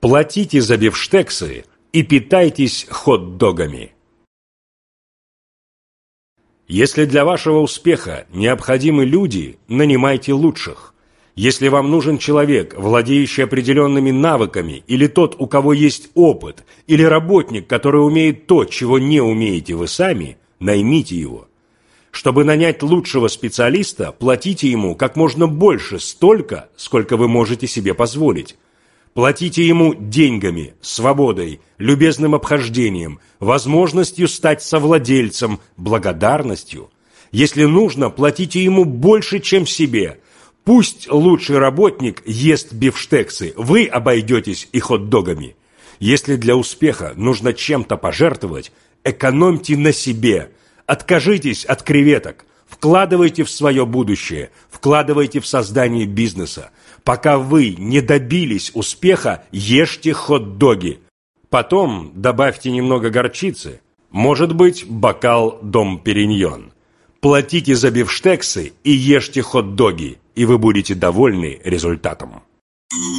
Платите за бифштексы и питайтесь хот-догами. Если для вашего успеха необходимы люди, нанимайте лучших. Если вам нужен человек, владеющий определенными навыками, или тот, у кого есть опыт, или работник, который умеет то, чего не умеете вы сами, наймите его. Чтобы нанять лучшего специалиста, платите ему как можно больше, столько, сколько вы можете себе позволить. Платите ему деньгами, свободой, любезным обхождением, возможностью стать совладельцем, благодарностью. Если нужно, платите ему больше, чем себе. Пусть лучший работник ест бифштексы, вы обойдетесь и хот-догами. Если для успеха нужно чем-то пожертвовать, экономьте на себе. Откажитесь от креветок. Вкладывайте в свое будущее, вкладывайте в создание бизнеса. Пока вы не добились успеха, ешьте хот-доги. Потом добавьте немного горчицы, может быть, бокал Дом Периньон. Платите за бифштексы и ешьте хот-доги, и вы будете довольны результатом.